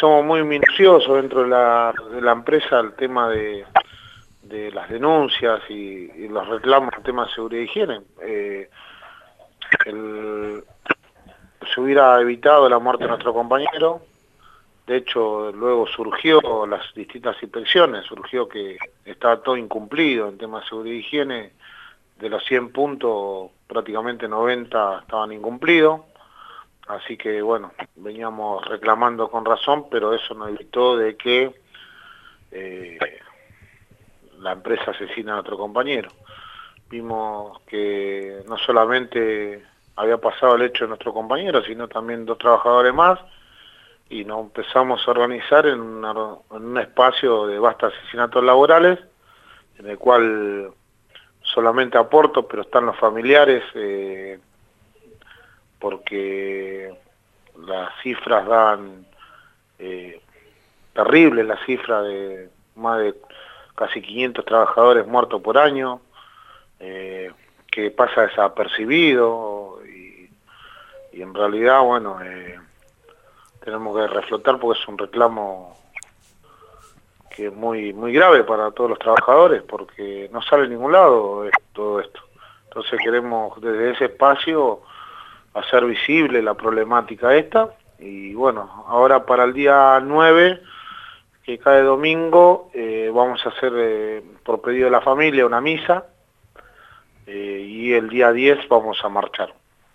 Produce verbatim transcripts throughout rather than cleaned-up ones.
somos muy minuciosos dentro de la, de la empresa el tema de, de las denuncias y, y los reclamos en tema de seguridad y higiene. Eh, el, se hubiera evitado la muerte de nuestro compañero. De hecho, luego surgió las distintas inspecciones, surgió que estaba todo incumplido en temas de seguridad y higiene. De los cien puntos, prácticamente noventa estaban incumplidos. Así que, bueno, veníamos reclamando con razón, pero eso no evitó de que eh, la empresa asesina a nuestro compañero. Vimos que no solamente había pasado el hecho de nuestro compañero, sino también dos trabajadores más, y nos empezamos a organizar en, una, en un espacio de vastos asesinatos laborales, en el cual solamente aporto, pero están los familiares, eh, porque las cifras dan eh, terribles, la cifra de más de casi quinientos trabajadores muertos por año, eh, que pasa desapercibido, y, y en realidad, bueno, eh, tenemos que reflotar porque es un reclamo que es muy muy grave para todos los trabajadores, porque no sale en ningún lado todo esto. Entonces queremos desde ese espacio hacer visible la problemática esta, y bueno, ahora para el día nueve, que cae domingo, eh, vamos a hacer eh, por pedido de la familia una misa, eh, y el día diez vamos a marchar.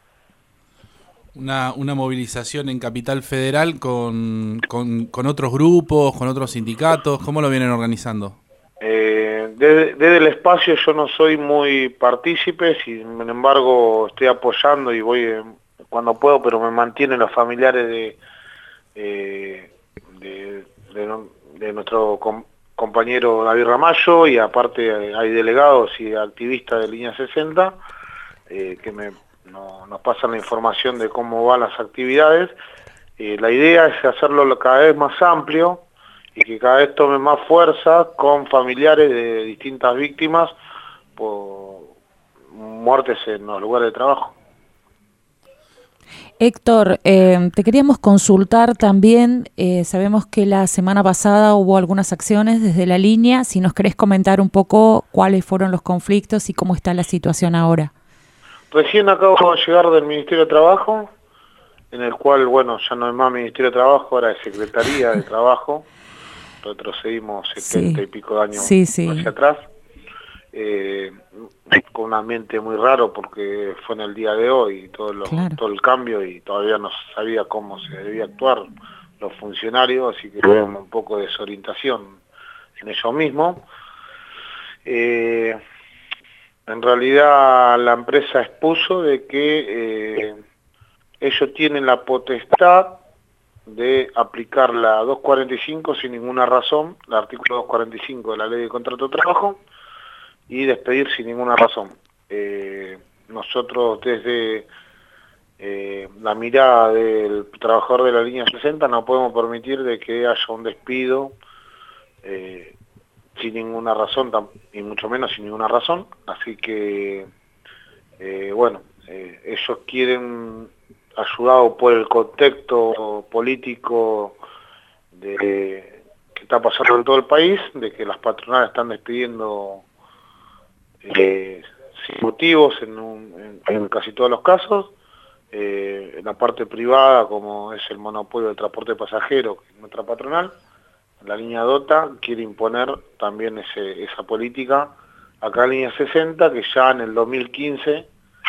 Una, una movilización en Capital Federal con, con, con otros grupos, con otros sindicatos. ¿Cómo lo vienen organizando? Eh, desde, desde el espacio yo no soy muy partícipe, sin embargo estoy apoyando y voy eh, cuando puedo, pero me mantienen los familiares de, eh, de, de, de nuestro com compañero David Ramallo, y aparte hay delegados y activistas de Línea sesenta eh, que me, no, nos pasan la información de cómo van las actividades. Eh, la idea es hacerlo cada vez más amplio y que cada vez tome más fuerza con familiares de distintas víctimas por muertes en los lugares de trabajo. Héctor, eh, te queríamos consultar también, eh, sabemos que la semana pasada hubo algunas acciones desde la línea, si nos querés comentar un poco cuáles fueron los conflictos y cómo está la situación ahora. Recién acabo de llegar del Ministerio de Trabajo, en el cual, bueno, ya no es más Ministerio de Trabajo, ahora es Secretaría de Trabajo. Retrocedimos setenta Sí, y pico de años sí, sí. hacia atrás, eh, con un ambiente muy raro porque fue en el día de hoy todo, lo, Claro. todo el cambio, y todavía no sabía cómo se debía actuar los funcionarios, así que tuvimos un poco de desorientación en ello mismo. Eh, en realidad la empresa expuso de que eh, ellos tienen la potestad de aplicar la doscientos cuarenta y cinco sin ninguna razón, el artículo doscientos cuarenta y cinco de la Ley de Contrato de Trabajo, y despedir sin ninguna razón. Eh, nosotros desde eh, la mirada del trabajador de la Línea sesenta no podemos permitir de que haya un despido eh, sin ninguna razón, y mucho menos sin ninguna razón, así que eh, bueno, eh, ellos quieren, ayudado por el contexto político de, que está pasando en todo el país, de que las patronales están despidiendo eh, sin motivos en, un, en, en casi todos los casos, eh, en la parte privada, como es el monopolio del transporte pasajero, que es nuestra patronal, la línea DOTA quiere imponer también ese, esa política. Acá en Línea sesenta, que ya en el dos mil quince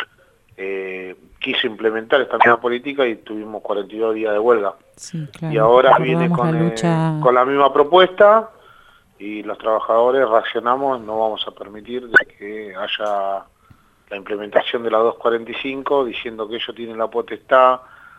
eh, quiso implementar esta misma política y tuvimos cuarenta y dos días de huelga. Sí, claro. Y ahora viene con, la lucha... eh, con la misma propuesta, y los trabajadores reaccionamos, no vamos a permitir de que haya la implementación de la doscientos cuarenta y cinco, diciendo que ellos tienen la potestad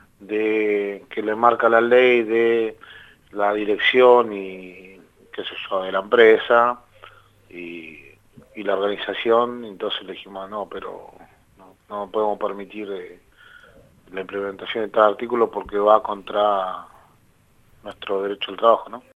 de que le marca la ley de la dirección y qué sé yo, de la empresa y, y la organización. Entonces le dijimos, no, pero no, no podemos permitir eh, la implementación de tal artículo porque va contra nuestro derecho al trabajo, ¿no?